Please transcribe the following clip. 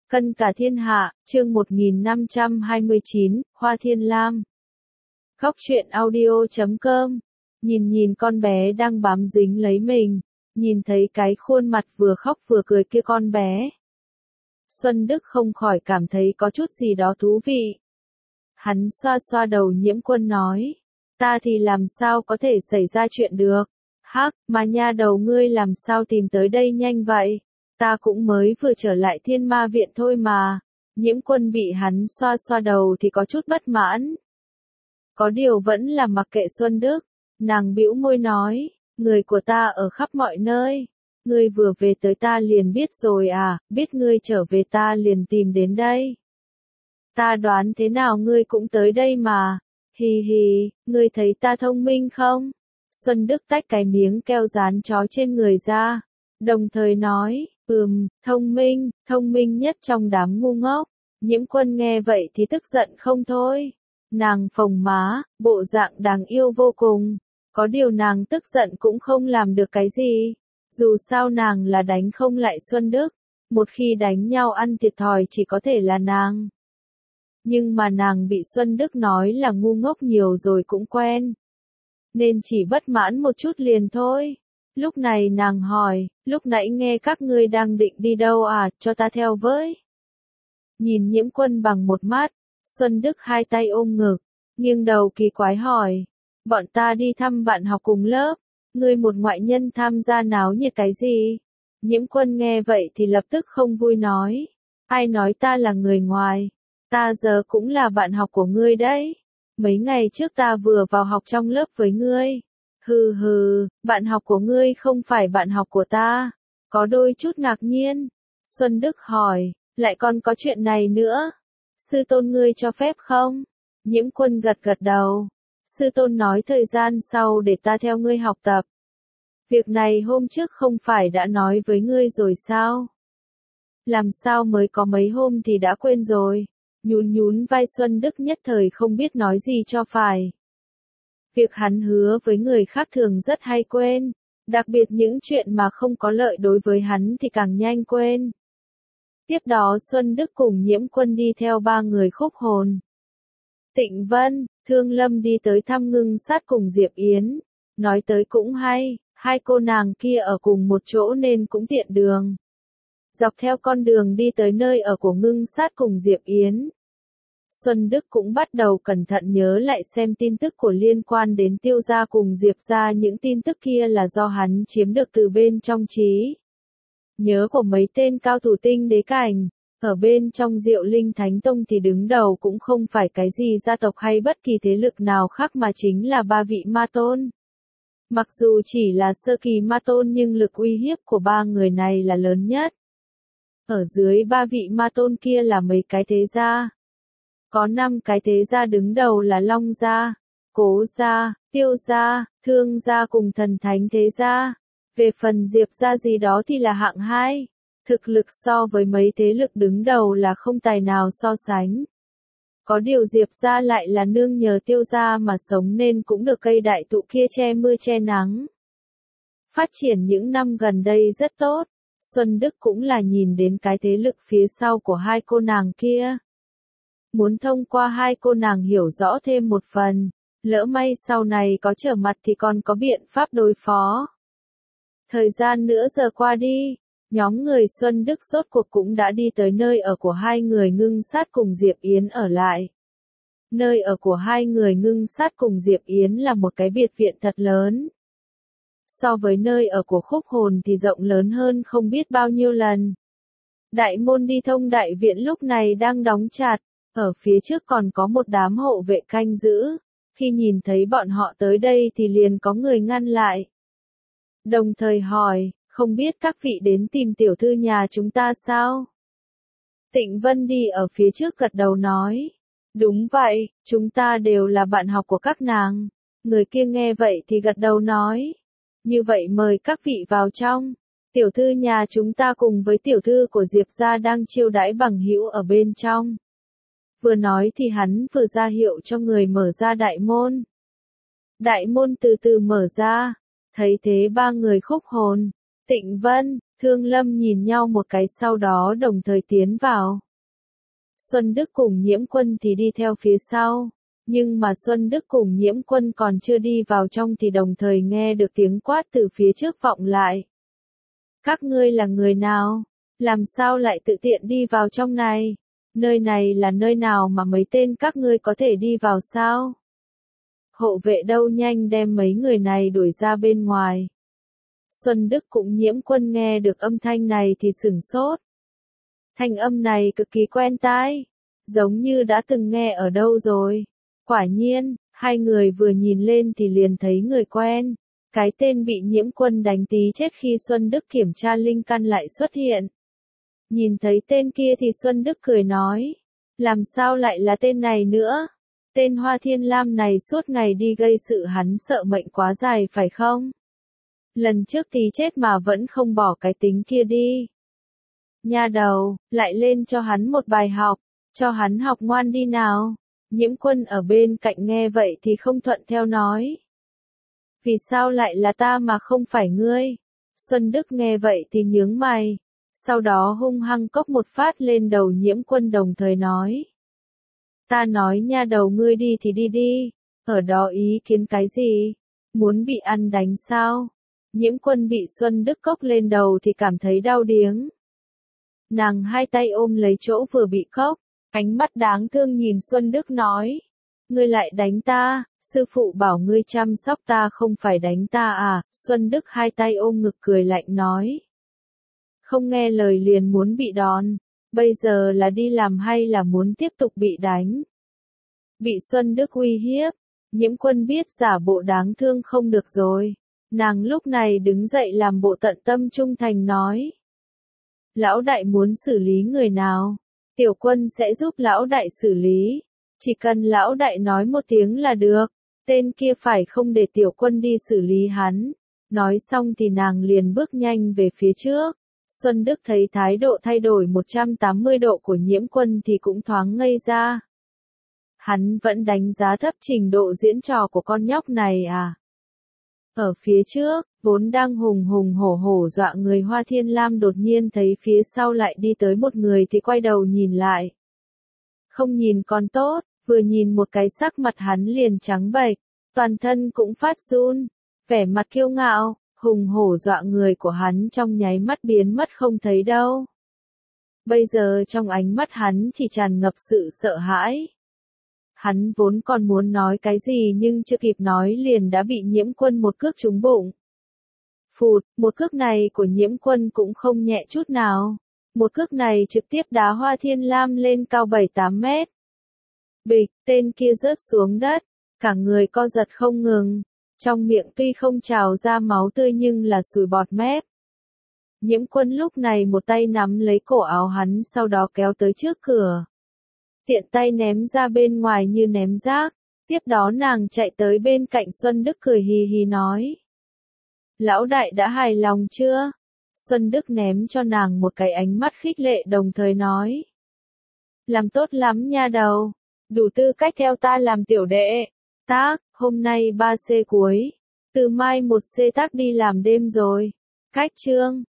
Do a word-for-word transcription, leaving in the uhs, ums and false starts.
Cân cả thiên hạ, chương một nghìn năm trăm hai mươi chín, Hoa Thiên Lam. Khóc chuyện audio chấm com. Nhìn nhìn con bé đang bám dính lấy mình, nhìn thấy cái khuôn mặt vừa khóc vừa cười kia con bé. Xuân Đức không khỏi cảm thấy có chút gì đó thú vị. Hắn xoa xoa đầu Nhiễm Quân nói, ta thì làm sao có thể xảy ra chuyện được. Hắc, mà nha đầu ngươi làm sao tìm tới đây nhanh vậy? Ta cũng mới vừa trở lại Thiên Ma Viện thôi mà. Nhiễm Quân bị hắn xoa xoa đầu thì có chút bất mãn. Có điều vẫn là mặc kệ Xuân Đức. Nàng bĩu môi nói, người của ta ở khắp mọi nơi. Ngươi vừa về tới ta liền biết rồi à, biết ngươi trở về ta liền tìm đến đây. Ta đoán thế nào ngươi cũng tới đây mà. Hì hì, ngươi thấy ta thông minh không? Xuân Đức tách cái miếng keo dán chó trên người ra. Đồng thời nói, ừm, thông minh, thông minh nhất trong đám ngu ngốc. Nhiễm Quân nghe vậy thì tức giận không thôi. Nàng phồng má, bộ dạng đáng yêu vô cùng. Có điều nàng tức giận cũng không làm được cái gì. Dù sao nàng là đánh không lại Xuân Đức. Một khi đánh nhau ăn thiệt thòi chỉ có thể là nàng. Nhưng mà nàng bị Xuân Đức nói là ngu ngốc nhiều rồi cũng quen. Nên chỉ bất mãn một chút liền thôi. Lúc này nàng hỏi, lúc nãy nghe các ngươi đang định đi đâu à, cho ta theo với. Nhìn Nhiễm Quân bằng một mắt, Xuân Đức hai tay ôm ngực, nghiêng đầu kỳ quái hỏi, bọn ta đi thăm bạn học cùng lớp, ngươi một ngoại nhân tham gia náo nhiệt cái gì? Nhiễm Quân nghe vậy thì lập tức không vui nói, ai nói ta là người ngoài, ta giờ cũng là bạn học của ngươi đấy. Mấy ngày trước ta vừa vào học trong lớp với ngươi. Hừ hừ, bạn học của ngươi không phải bạn học của ta. Có đôi chút ngạc nhiên. Xuân Đức hỏi, lại còn có chuyện này nữa. Sư tôn ngươi cho phép không? Nhiễm Quân gật gật đầu. Sư tôn nói thời gian sau để ta theo ngươi học tập. Việc này hôm trước không phải đã nói với ngươi rồi sao? Làm sao mới có mấy hôm thì đã quên rồi? Nhún nhún vai Xuân Đức nhất thời không biết nói gì cho phải. Việc hắn hứa với người khác thường rất hay quên, đặc biệt những chuyện mà không có lợi đối với hắn thì càng nhanh quên. Tiếp đó Xuân Đức cùng Nhiễm Quân đi theo ba người Khúc Hồn. Tịnh Vân, Thương Lâm đi tới thăm Ngưng Sát cùng Diệp Yến, nói tới cũng hay, hai cô nàng kia ở cùng một chỗ nên cũng tiện đường. Dọc theo con đường đi tới nơi ở của Ngưng Sát cùng Diệp Yến. Xuân Đức cũng bắt đầu cẩn thận nhớ lại xem tin tức của liên quan đến Tiêu gia cùng Diệp gia, những tin tức kia là do hắn chiếm được từ bên trong trí nhớ của mấy tên cao thủ tinh đế cảnh. Ở bên trong Diệu Linh Thánh Tông thì đứng đầu cũng không phải cái gì gia tộc hay bất kỳ thế lực nào khác mà chính là ba vị ma tôn. Mặc dù chỉ là sơ kỳ ma tôn nhưng lực uy hiếp của ba người này là lớn nhất. Ở dưới ba vị ma tôn kia là mấy cái thế gia. Có năm cái thế gia đứng đầu là Long gia, Cố gia, Tiêu gia, Thương gia cùng Thần Thánh thế gia. Về phần Diệp gia gì đó thì là hạng hai. Thực lực so với mấy thế lực đứng đầu là không tài nào so sánh. Có điều Diệp gia lại là nương nhờ Tiêu gia mà sống nên cũng được cây đại thụ kia che mưa che nắng. Phát triển những năm gần đây rất tốt. Xuân Đức cũng là nhìn đến cái thế lực phía sau của hai cô nàng kia. Muốn thông qua hai cô nàng hiểu rõ thêm một phần, lỡ may sau này có trở mặt thì còn có biện pháp đối phó. Thời gian nữa giờ qua đi, nhóm người Xuân Đức rốt cuộc cũng đã đi tới nơi ở của hai người Ngưng Sát cùng Diệp Yến ở lại. Nơi ở của hai người Ngưng Sát cùng Diệp Yến là một cái biệt viện thật lớn. So với nơi ở của Khúc Hồn thì rộng lớn hơn không biết bao nhiêu lần. Đại môn đi thông đại viện lúc này đang đóng chặt. Ở phía trước còn có một đám hộ vệ canh giữ, khi nhìn thấy bọn họ tới đây thì liền có người ngăn lại. Đồng thời hỏi, không biết các vị đến tìm tiểu thư nhà chúng ta sao? Tịnh Vân đi ở phía trước gật đầu nói, đúng vậy, chúng ta đều là bạn học của các nàng. Người kia nghe vậy thì gật đầu nói, như vậy mời các vị vào trong. Tiểu thư nhà chúng ta cùng với tiểu thư của Diệp gia đang chiêu đãi bằng hữu ở bên trong. Vừa nói thì hắn vừa ra hiệu cho người mở ra đại môn. Đại môn từ từ mở ra, thấy thế ba người Khúc Hồn, Tịnh Vân, Thương Lâm nhìn nhau một cái sau đó đồng thời tiến vào. Xuân Đức cùng Nhiễm Quân thì đi theo phía sau. Nhưng mà Xuân Đức cùng Nhiễm Quân còn chưa đi vào trong thì đồng thời nghe được tiếng quát từ phía trước vọng lại. Các ngươi là người nào? Làm sao lại tự tiện đi vào trong này? Nơi này là nơi nào mà mấy tên các ngươi có thể đi vào sao? Hộ vệ đâu nhanh đem mấy người này đuổi ra bên ngoài. Xuân Đức cũng Nhiễm Quân nghe được âm thanh này thì sửng sốt. Thanh âm này cực kỳ quen tai, giống như đã từng nghe ở đâu rồi. Quả nhiên, hai người vừa nhìn lên thì liền thấy người quen. Cái tên bị Nhiễm Quân đánh tí chết khi Xuân Đức kiểm tra linh căn lại xuất hiện. Nhìn thấy tên kia thì Xuân Đức cười nói. Làm sao lại là tên này nữa? Tên Hoa Thiên Lam này suốt ngày đi gây sự hắn sợ mệnh quá dài phải không? Lần trước tí chết mà vẫn không bỏ cái tính kia đi. Nha đầu, lại lên cho hắn một bài học, cho hắn học ngoan đi nào. Nhiễm Quân ở bên cạnh nghe vậy thì không thuận theo nói. Vì sao lại là ta mà không phải ngươi? Xuân Đức nghe vậy thì nhướng mày, sau đó hung hăng cốc một phát lên đầu Nhiễm Quân đồng thời nói. Ta nói nha đầu ngươi đi thì đi đi, ở đó ý kiến cái gì? Muốn bị ăn đánh sao? Nhiễm Quân bị Xuân Đức cốc lên đầu thì cảm thấy đau điếng. Nàng hai tay ôm lấy chỗ vừa bị cốc, ánh mắt đáng thương nhìn Xuân Đức nói. Ngươi lại đánh ta, sư phụ bảo ngươi chăm sóc ta không phải đánh ta à? Xuân Đức hai tay ôm ngực cười lạnh nói. Không nghe lời liền muốn bị đòn, bây giờ là đi làm hay là muốn tiếp tục bị đánh? Bị Xuân Đức uy hiếp, Nhiễm Quân biết giả bộ đáng thương không được rồi. Nàng lúc này đứng dậy làm bộ tận tâm trung thành nói. Lão đại muốn xử lý người nào? Tiểu Quân sẽ giúp lão đại xử lý. Chỉ cần lão đại nói một tiếng là được. Tên kia phải không để Tiểu Quân đi xử lý hắn. Nói xong thì nàng liền bước nhanh về phía trước. Xuân Đức thấy thái độ thay đổi một trăm tám mươi độ của Nhiễm Quân thì cũng thoáng ngây ra. Hắn vẫn đánh giá thấp trình độ diễn trò của con nhóc này à? Ở phía trước, vốn đang hùng hùng hổ hổ dọa người Hoa Thiên Lam đột nhiên thấy phía sau lại đi tới một người thì quay đầu nhìn lại. Không nhìn còn tốt, vừa nhìn một cái sắc mặt hắn liền trắng bệch, toàn thân cũng phát run, vẻ mặt kiêu ngạo, hùng hổ dọa người của hắn trong nháy mắt biến mất không thấy đâu. Bây giờ trong ánh mắt hắn chỉ tràn ngập sự sợ hãi. Hắn vốn còn muốn nói cái gì nhưng chưa kịp nói liền đã bị Nhiễm Quân một cước trúng bụng. Phụt, một cước này của Nhiễm Quân cũng không nhẹ chút nào. Một cước này trực tiếp đá Hoa Thiên Lam lên cao bảy tám mét. Bịch, tên kia rớt xuống đất, cả người co giật không ngừng. Trong miệng tuy không trào ra máu tươi nhưng là sùi bọt mép. Nhiễm Quân lúc này một tay nắm lấy cổ áo hắn sau đó kéo tới trước cửa. Tiện tay ném ra bên ngoài như ném rác, tiếp đó nàng chạy tới bên cạnh Xuân Đức cười hì hì nói. Lão đại đã hài lòng chưa? Xuân Đức ném cho nàng một cái ánh mắt khích lệ đồng thời nói. Làm tốt lắm nha đầu, đủ tư cách theo ta làm tiểu đệ. Tác, hôm nay ba C cuối, từ mai một C tác đi làm đêm rồi. Cách chương.